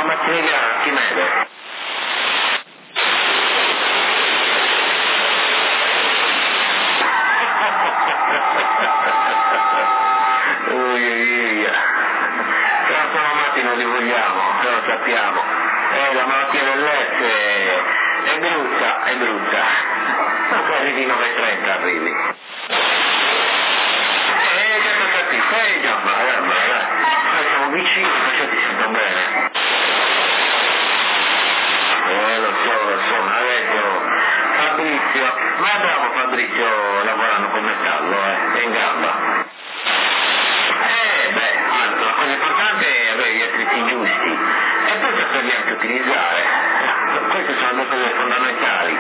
mattina chi vede? Sono amati, non li vogliamo, lo sappiamo. La malattia dell'S è brutta, è brutta. Ma tu arrivi 9:30, arrivi. Già sto capito, già, noi siamo vicini, perciò ti sento bene. Lo so, ma adesso Fabrizio, ma bravo Fabrizio lavorando con metallo, è in gamba. La cosa importante è avere gli attrezzi giusti e poi saperli anche utilizzare. Queste sono le cose fondamentali.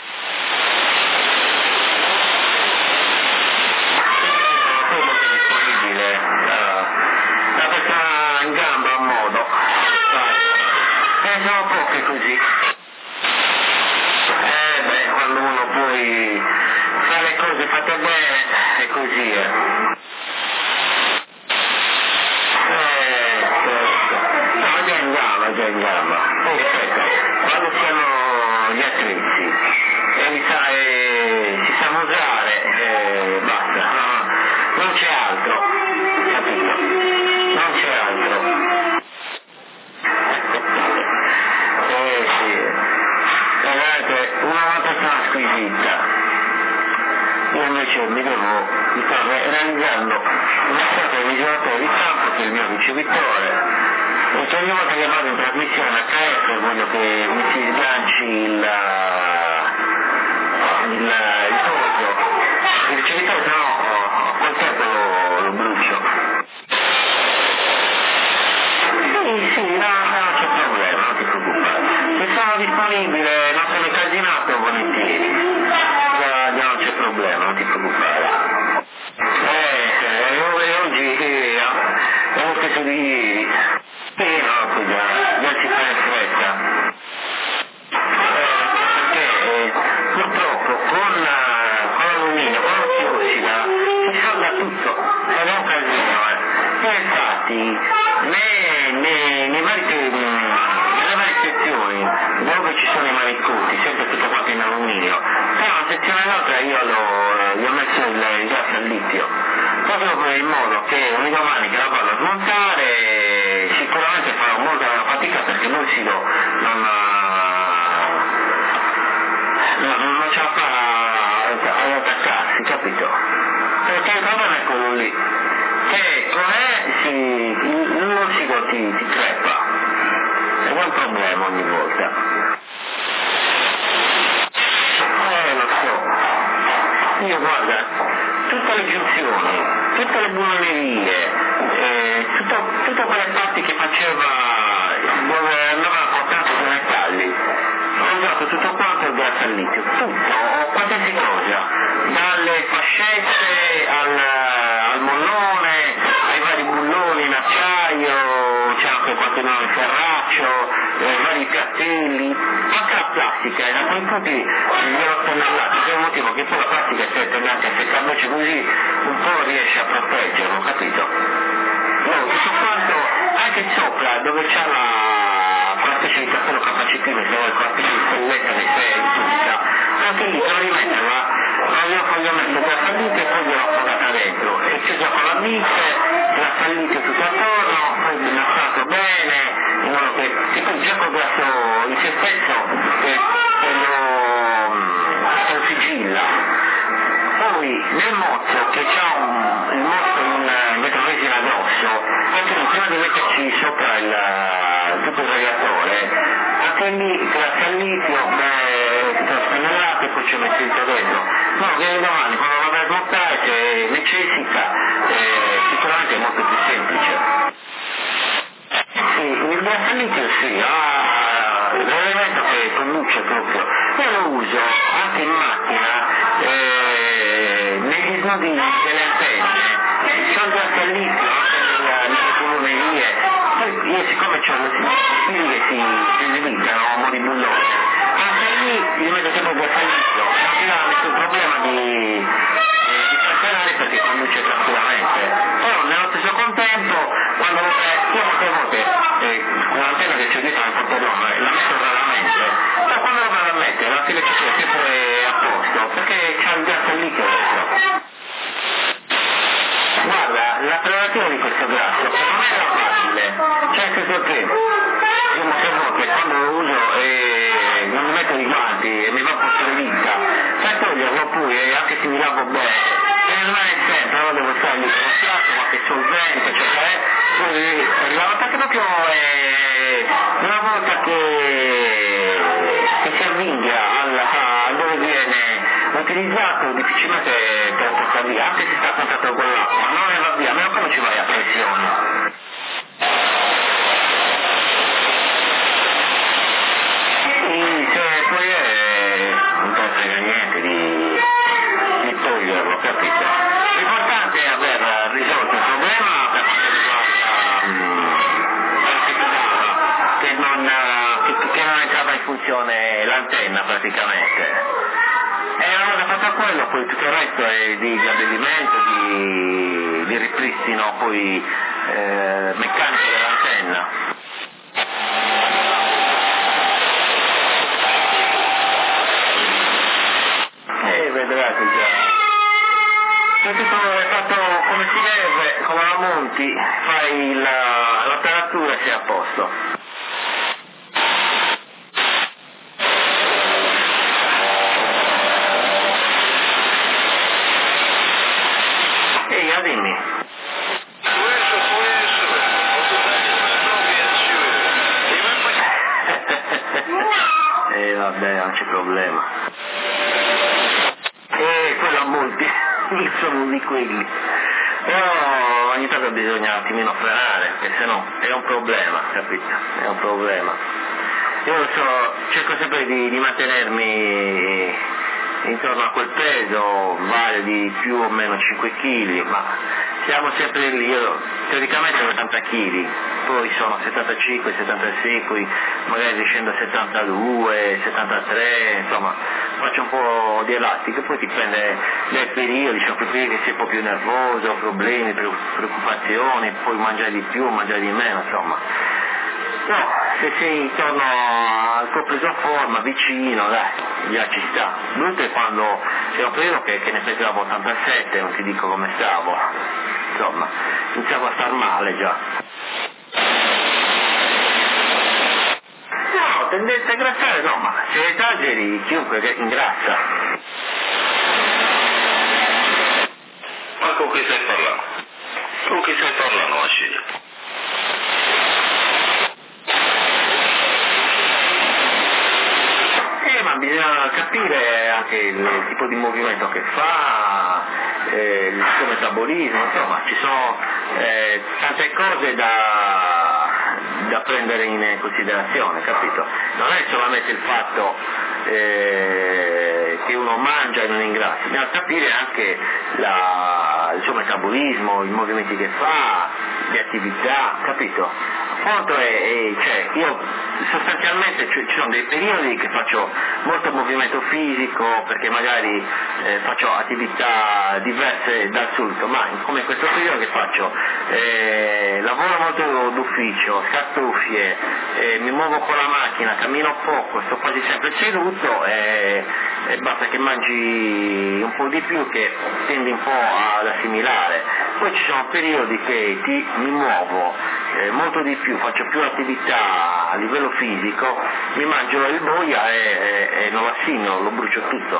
Sono molto disponibile. La persona in gamba a modo. Sono poche così. Quando uno poi fa le cose fatte bene, è così, già in gamba. Poi aspetta, quando siamo gli attrezzi e si sa usare, basta, non c'è altro, capito? Non c'è altro. Sì, guardate, una persona squisita. Io invece mi sto realizzando una sorta di misuratore di campo che è il mio ricevitore. E ogni volta che vado in trasmissione a KF voglio che mi si sganci il coso, il ricevitore, se no col tempo lo brucio. Sì, no, non c'è problema, non ti preoccupare. Se sono disponibile, non sono incasinato, volentieri. Non c'è problema, non ti preoccupare. Oggi è lo stesso di ieri. No, già si fa in fretta. Perché purtroppo con l'alluminio, quando si ossida, si salda tutto, ed è un casino. E infatti, nelle varie sezioni dove ci sono i manicotti, sempre tutto quanto in alluminio, tra una sezione e l'altra io gli ho messo il gas al litio, proprio per il modo che un domani che la vado a smontare sicuramente farò molta fatica perché l'ossido non ce la fa ad attaccarsi, capito? Perché il problema è quello lì, che l'ossido ti crepa, ed è un problema ogni volta. Lo so, io guarda, tutte le giunzioni, tutte le bullonerie, tutte quelle parti che faceva dove andavano portati i metalli, ho usato tutto quanto il gas al litio, tutto, qualsiasi cosa, dalle fascette al mollone, ai vari bulloni in acciaio, c'è anche qualche nome ferraccio, vari piattelli, anche la plastica, da quei punti gliel'ho tennellato, per un motivo che poi la plastica si è tendente a seccarci così un po' riesce a proteggerlo, capito? No, tutto quanto, anche sopra dove c'è quella specie di cappello capacitino, se vuoi quella specie di stelletta che sei tutta, anche lì prima di metterla, gli ho messo per salite e poi gliel'ho appogata dentro, e chiuso con la bice, la salite tutto attorno, poi lasciato bene, in modo che poi già col grasso in se stesso lo sigilla. Poi nel mozzo che c'ha il mozzo in vetroresina addosso, anche lì prima di metterci sopra tutto il radiatore, anche lì grazie al litio, tutto spennellato e poi ci ho messo dentro dentro. No, che domani quando lo vai a smontare se necessita, sicuramente è molto più semplice. Sì, il gas al litio sì, l'elemento che conduce proprio, io lo uso anche in macchina, negli snodi delle antenne, c'ho il gas al litio anche nelle bullonerie, poi io siccome c'ho le fili che si sviluppano a mo' di bullone, anche lì gli metto sempre il gas al litio, non ti dà nessun problema di scatenare perché conduce tranquillamente. Però nello stesso contempo, quando io molte volte, con l'antenna che c'è dietro nel portellone, la metto raramente, ma quando lo vado a mettere la filosofia è sempre a posto, perché c'è un grasso liquido dentro. Guarda, la preparazione di questo grasso secondo me è facile, cioè nel senso che io molte volte quando lo uso non mi metto i guanti e mi va a portare vita, per toglierlo pure, anche se mi lavo bene, deve rimanere sempre, non devo stare lì con lo strato, qualche solvente, cioè poi la volta che proprio una volta che si avvinglia dove viene utilizzato difficilmente te lo porta via, anche se sta a contatto con l'acqua, non ne va via, a meno che non ci vai a pressione. Se poi non te ne frega niente di toglierlo, capito? L'importante è aver risolto il problema per quanto riguarda che non entrava in funzione l'antenna praticamente. E una volta fatto quello, poi tutto il resto è di abbellimento, di ripristino poi meccanico dell'antenna. Vedrai che già. Se tutto è fatto come si deve, come la monti, fai la taratura e sei a posto. Ehi, dimmi. Vabbè, non c'è problema. Quello a molti, sono di quelli. Però ogni tanto bisogna un attimino frenare, perché sennò è un problema, capito? È un problema. Io lo so, cerco sempre di mantenermi intorno a quel peso, vale di più o meno 5 kg, ma siamo sempre lì, io teoricamente ho 80 kg, poi sono 75, 76, poi magari scendo a 72, 73, insomma faccio un po' di elastico, poi dipende dai periodi, ci sono quei periodi che sei un po' più nervoso, problemi, preoccupazioni, puoi mangiare di più, mangiare di meno, insomma. No, se sei intorno al tuo preso forma, vicino, dai, già ci sta. Brutto è quando c'era un periodo che ne pesavo 87, non ti dico come stavo, insomma, iniziavo a star male già. No, tendenza a ingrassare no, ma se esageri chiunque ingrassa. Ma con chi stai parlando? Con chi stai parlando, Masciglia? Ma bisogna capire anche il tipo di movimento che fa, il suo metabolismo, insomma ci sono tante cose da prendere in considerazione, capito? Non è solamente il fatto che uno mangia e non ingrassa, bisogna capire anche il suo metabolismo, i movimenti che fa, le attività, capito? Conto cioè, io sostanzialmente ci sono dei periodi che faccio molto movimento fisico perché magari faccio attività diverse dal solito, ma come in questo periodo che faccio lavoro molto d'ufficio, scartuffie, mi muovo con la macchina, cammino poco, sto quasi sempre seduto e basta che mangi un po' di più che tendi un po' ad assimilare. Poi ci sono periodi che mi muovo molto di più, faccio più attività a livello fisico, mi mangio il boia e non assimilo, lo brucio tutto.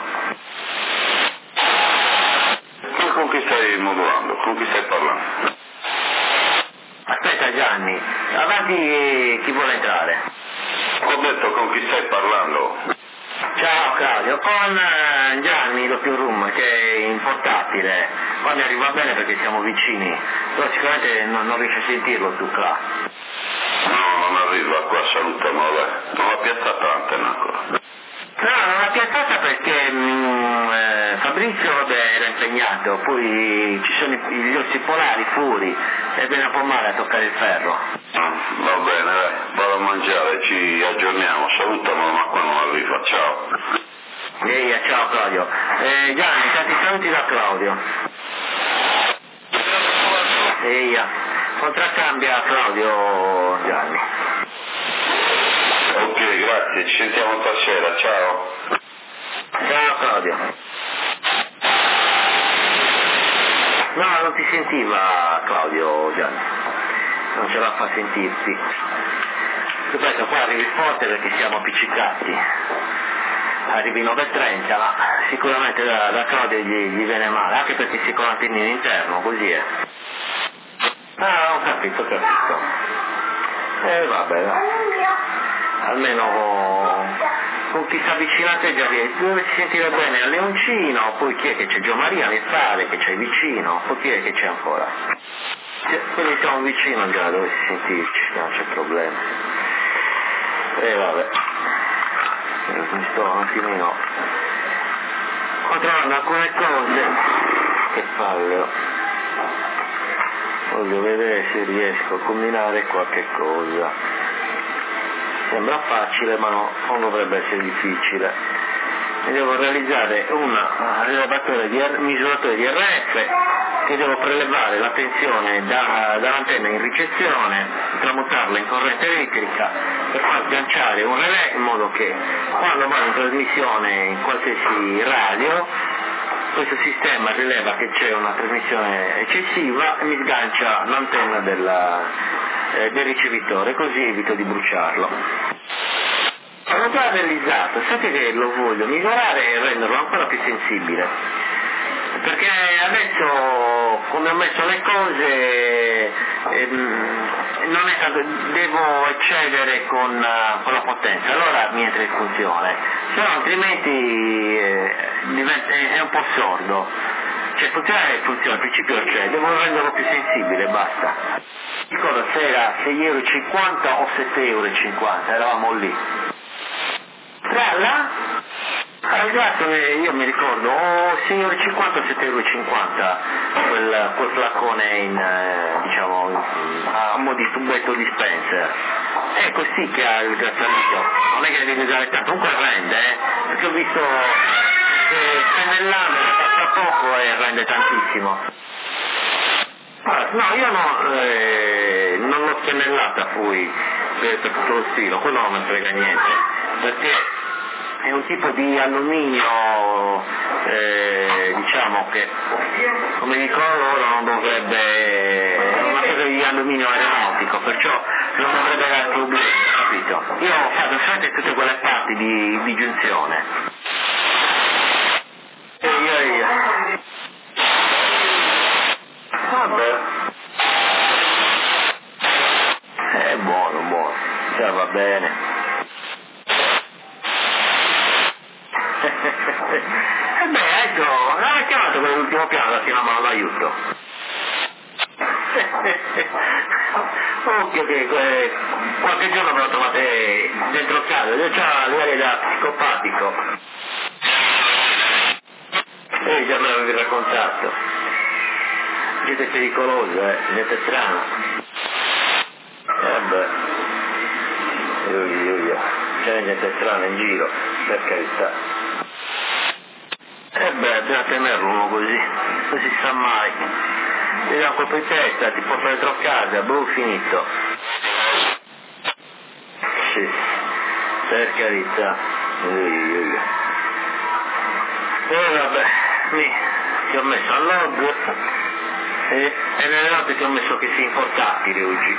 Ma con chi stai modulando? Con chi stai parlando? Aspetta Gianni, avanti chi vuole entrare? Ho detto con chi stai parlando. Ciao Claudio, con Gianni doppio room che è in portatile, qua mi arriva bene perché siamo vicini, però sicuramente non riesci a sentirlo tu qua. No, non arriva qua, salutamelo, non l'ha piazzata l'antenna ancora. No, non l'ha piazzata perché Fabrizio era impegnato, poi ci sono gli orsi polari fuori e viene un po' male a toccare il ferro. Va bene, dai, vado a mangiare, ci aggiorniamo, salutamelo, ma qua non arriva, ciao. Ehi, ciao Claudio. Gianni, tanti saluti da Claudio. Ehi, contraccambia Claudio Gianni. grazie, ci sentiamo stasera, ciao. Ciao Claudio. No, non ti sentiva Claudio Gianni, non ce la fa sentirti. Ripeto, qua arrivi forte perché siamo appiccicati, arrivi 9:30, ma sicuramente da Claudio gli viene male, anche perché si con l'antennino interno, così è. Ah, ho capito. Vabbè, almeno con chi si avvicina a te già dove si sentire bene a Leoncino, poi chi è che c'è? Gio Maria mi pare che c'è vicino, poi chi è che c'è ancora? Quindi siamo vicino già dove si sentirci, non c'è problema. Vabbè, mi sto un attimino controllando alcune cose, che palle. Voglio vedere se riesco a combinare qualche cosa. Sembra facile, ma non dovrebbe essere difficile. E devo realizzare un misuratore di RF che devo prelevare la tensione dall'antenna in ricezione, tramutarla in corrente elettrica per far sganciare un relè in modo che quando vado in trasmissione in qualsiasi radio questo sistema rileva che c'è una trasmissione eccessiva e mi sgancia l'antenna del ricevitore, così evito di bruciarlo. L'ho già realizzato, sapete che lo voglio migliorare e renderlo ancora più sensibile, perché adesso come ho messo le cose non è tanto, devo eccedere con la potenza, allora mi entra in funzione, se no altrimenti è un po' sordo, cioè funzionare funziona, al principio c'è, devo renderlo più sensibile, basta. Ricordo se era 6,50 € o 7,50 €, eravamo lì. Tra là? Esatto, io mi ricordo, o 6,50 € o 7,50 € quel flacone diciamo, a mo' di tubetto dispenser. È così che ha il grattanito, non è che devi usare tanto, comunque rende, perché ho visto che pennellando passa poco e rende tantissimo. No, io non l'ho spennellata poi per tutto lo stilo, quello non mi frega niente, perché è un tipo di alluminio, diciamo che, come dicono loro, non dovrebbe, è una cosa di alluminio aeronautico, perciò non dovrebbe dare problemi, capito? Io ho fatto sempre tutte quelle parti di giunzione. Vabbè. È buono, cioè va bene. Ecco, l'avete chiamato quell'ultimo piano da chiamare l'aiuto. Occhio che qualche giorno me lo trovate dentro casa, io c'ho l'aria da psicopatico. Già me l'avevi raccontato. Gente pericolosa, gente strana. Vabbè. C'è gente strana in giro, per carità. Bisogna tenerlo uno così, non si sa mai. Ti dà un colpo in testa, ti porta dentro a casa, finito. Sì, per carità. Vabbè, ti ho messo al log e nelle note ti ho messo che si portatili oggi.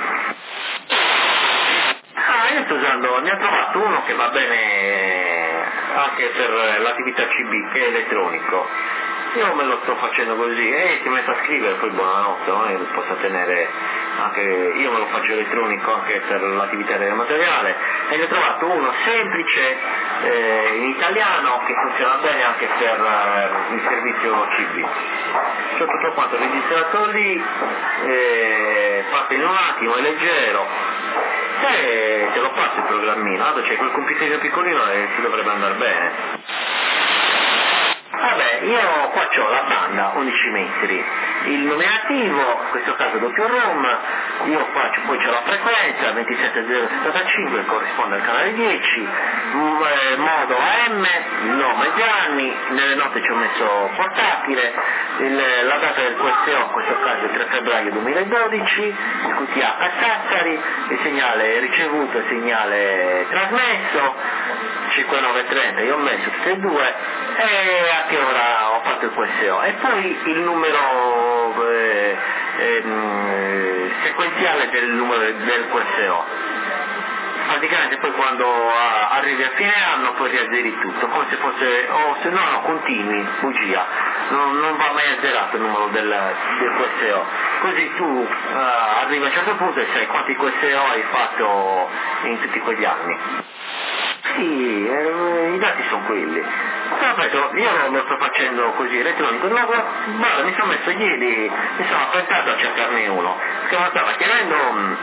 Io sto usando, ne ho trovato uno che va bene anche per l'attività CB, che è elettronico. Io me lo sto facendo così e ti metto a scrivere, poi buonanotte, non è che possa tenere anche, io me lo faccio elettronico anche per l'attività del materiale, e ne ho trovato uno semplice in italiano che funziona bene anche per il servizio CB. C'ho tutto quanto registrato lì, parte in un attimo, è leggero, e te lo passo il programmino, allora c'è quel computerino piccolino e si dovrebbe andare bene. Vabbè, io qua c'ho la banda 11 metri, il nominativo, in questo caso doppio ROM, io qua poi c'è la frequenza 27075 che corrisponde al canale 10, modo AM, il nome Gianni, nelle note ci ho messo portatile, la data del QSO in questo caso è 3 febbraio 2012, il QTH Sassari, il segnale ricevuto, il segnale trasmesso, 5930, io ho messo tutte e due, e a che ora ho fatto il QSO, e poi il numero sequenziale del numero del QSO. Praticamente poi quando arrivi a fine anno poi riazzeri tutto, come se fosse, o se no continui, bugia, non va mai azzerato il numero del QSO, così tu arrivi a un certo punto e sai quanti QSO hai fatto in tutti quegli anni. Sì, i dati sono quelli. Ripeto, io lo sto facendo così elettronico, no, guarda, mi sono messo ieri, mi sono affrettato a cercarne uno, che mi stava chiedendo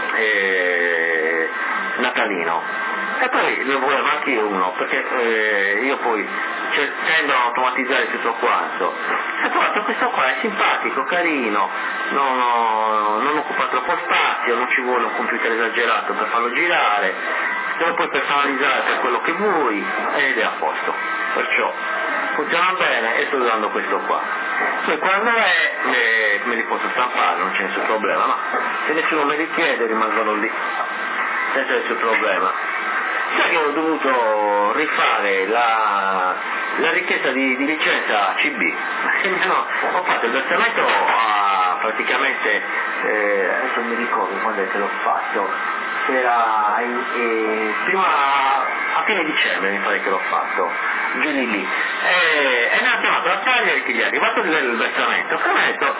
natalino, e poi ne volevo anche io uno, perché io poi tendo a automatizzare tutto quanto. Ho trovato questo qua, è simpatico, carino, non occupa troppo spazio, non ci vuole un computer esagerato per farlo girare, te lo puoi personalizzare per quello che vuoi ed è a posto, perciò funziona bene e sto usando questo qua. Poi quando me li posso stampare, non c'è nessun problema, ma se nessuno me li chiede rimangono lì senza nessun problema. Sai che ho dovuto rifare la richiesta di licenza CB, ho fatto il versamento praticamente, adesso non mi ricordo quando è che l'ho fatto, era prima a fine dicembre mi pare che l'ho fatto, giù di lì, e ne ha chiamato la taglia e gli è arrivato il versamento, ho detto,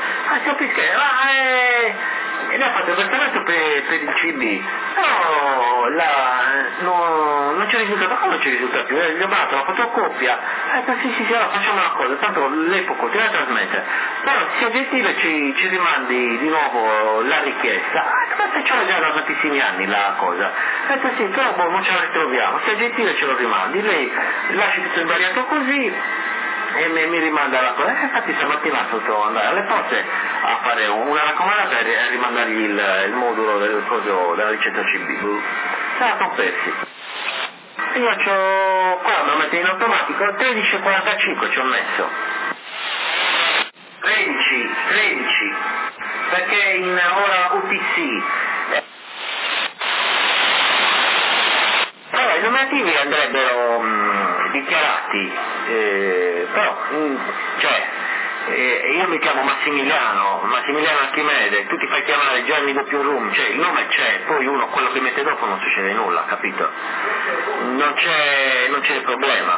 e ne ha fatto il versamento per il CB, però non c'è risultato, come non c'è risultato? Gli ho mandato la fotocopia, ha detto sì, allora facciamo una cosa, tanto lei può continuare a trasmettere, però se è gentile ci rimandi di nuovo la richiesta, ma se ce l'ho già da tantissimi anni la cosa, ha detto sì, però non ce la ritroviamo, se è gentile ce lo rimandi, lei lasci tutto invariato così, e mi rimanda la cosa, infatti stamattina sono dovuto andare alle poste a fare una raccomandata e a rimandargli il modulo del coso della licenza CB. Se la sono persi. Io c'ho qua, lo metto in automatico, 13.45 ci ho messo. 13, perché in ora UTC. Allora, i nominativi andrebbero dichiarati, però, io mi chiamo Massimiliano Archimede, tu ti fai chiamare Gianni Rum, cioè il nome c'è, poi quello che mette dopo non succede nulla, capito? Non c'è problema.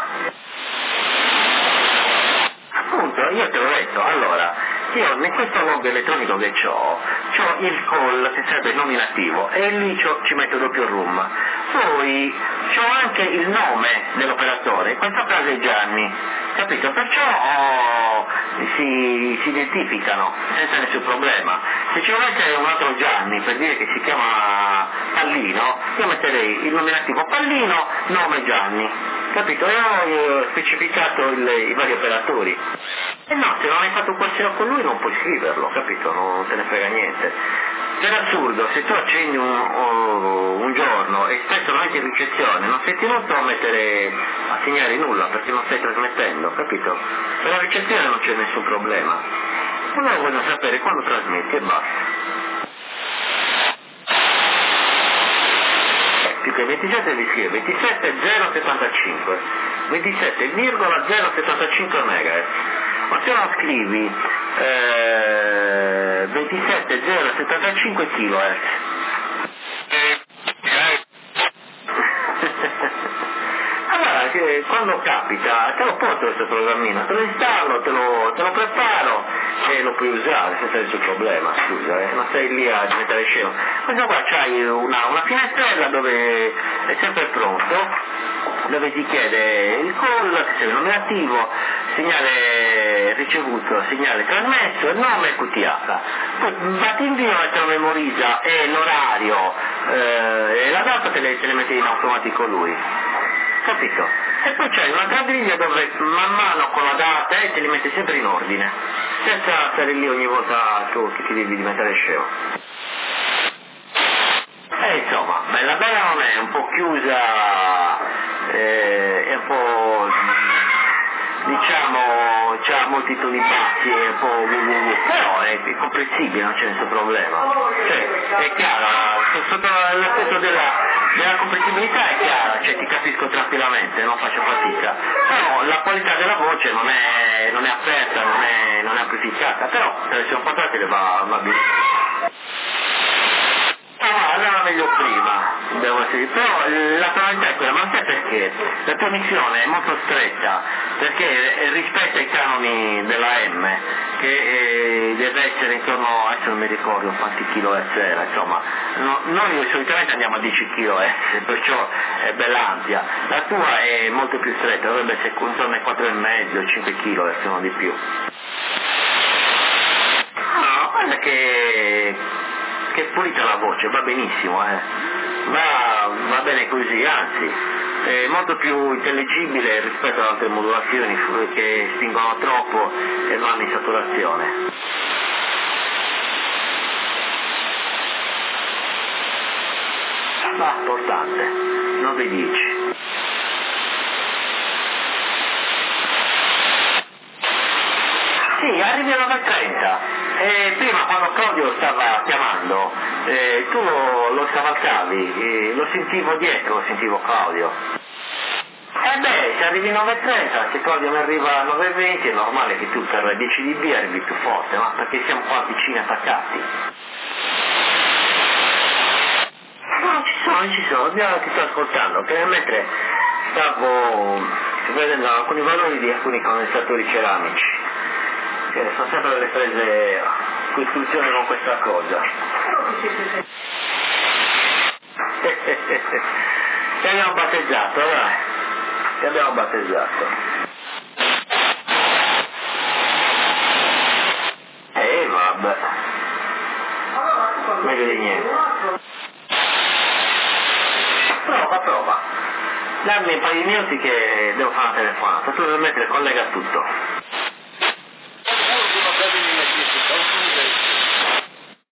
Appunto, io te l'ho detto, allora, io in questo log elettronico che c'ho il call che serve il nominativo e lì ci metto Rum. Poi c'ho anche il nome dell'operatore, in questo caso è Gianni, capito? Perciò si identificano senza nessun problema. Se ci vuole mettere un altro Gianni per dire che si chiama Pallino, io metterei il nominativo Pallino, nome Gianni, capito? E ho specificato i vari operatori. E no, se non hai fatto un QSO con lui non puoi scriverlo, capito? Non te ne frega niente. Per assurdo, se tu accendi un giorno e spesso non hai in ricezione, non sei tenuto a segnare nulla perché non stai trasmettendo, capito? Per la ricezione non c'è nessun problema. Allora voglio sapere quando trasmetti e basta. Più che 27 vi scrive 27075, 27,075 MHz. Ma se non scrivi 27075 kHz. Allora, quando capita, te lo porto questo programmino, te lo installo, te lo preparo e lo puoi usare senza nessun problema, scusa, non stai lì a diventare scemo. Questo qua c'hai una finestrella dove è sempre pronto, dove ti chiede il call, che serve il nominativo, segnale ricevuto, segnale trasmesso, il nome e QTH. Poi batti invio e te lo memorizza, e l'orario e la data te le mette in automatico lui. Capito? E poi c'è un'altra griglia dove man mano con la data te li mette sempre in ordine, senza stare lì ogni volta che ti devi diventare scemo. Insomma, Bella Bella non è un po' chiusa, è un po', diciamo, c'ha molti toni bassi, è un po' però è comprensibile, non c'è nessun problema. Cioè, è chiaro, sotto l'aspetto della comprensibilità è chiara, cioè ti capisco tranquillamente, non faccio fatica, però la qualità della voce non è aperta, non è amplificata, però se le sono portate va bene. Andava meglio prima, devo dire, però la tonalità è quella, ma non sai perché, la tua missione è molto stretta, perché rispetta i canoni della M, che deve essere intorno, adesso non mi ricordo quanti kHz era, insomma, noi solitamente andiamo a 10 kHz, perciò è bella ampia, la tua è molto più stretta, dovrebbe essere intorno ai 4,5, 5 kHz, non di più. No, guarda che pulita la voce, va benissimo, va bene così, anzi, è molto più intelligibile rispetto ad altre modulazioni che spingono troppo e vanno in saturazione. Va, importante, 9-10. Sì, arrivi alle 9:30. Prima quando Claudio stava chiamando, tu lo scavalcavi, lo sentivo dietro, lo sentivo Claudio. Se arrivi 9:30, se Claudio mi arriva a 9:20 è normale che tu per 10 dB arrivi più forte, ma perché siamo qua vicini attaccati. No, ci sono, ti sto ascoltando, che mentre stavo vedendo alcuni valori di alcuni condensatori ceramici. Sono sempre delle prese costruzione con questa cosa. Ti abbiamo battezzato, dai. Ti abbiamo battezzato. Vabbè. Meglio di niente. Prova. Dammi un paio di minuti che devo fare una telefonata. Tu devi mettere collega tutto.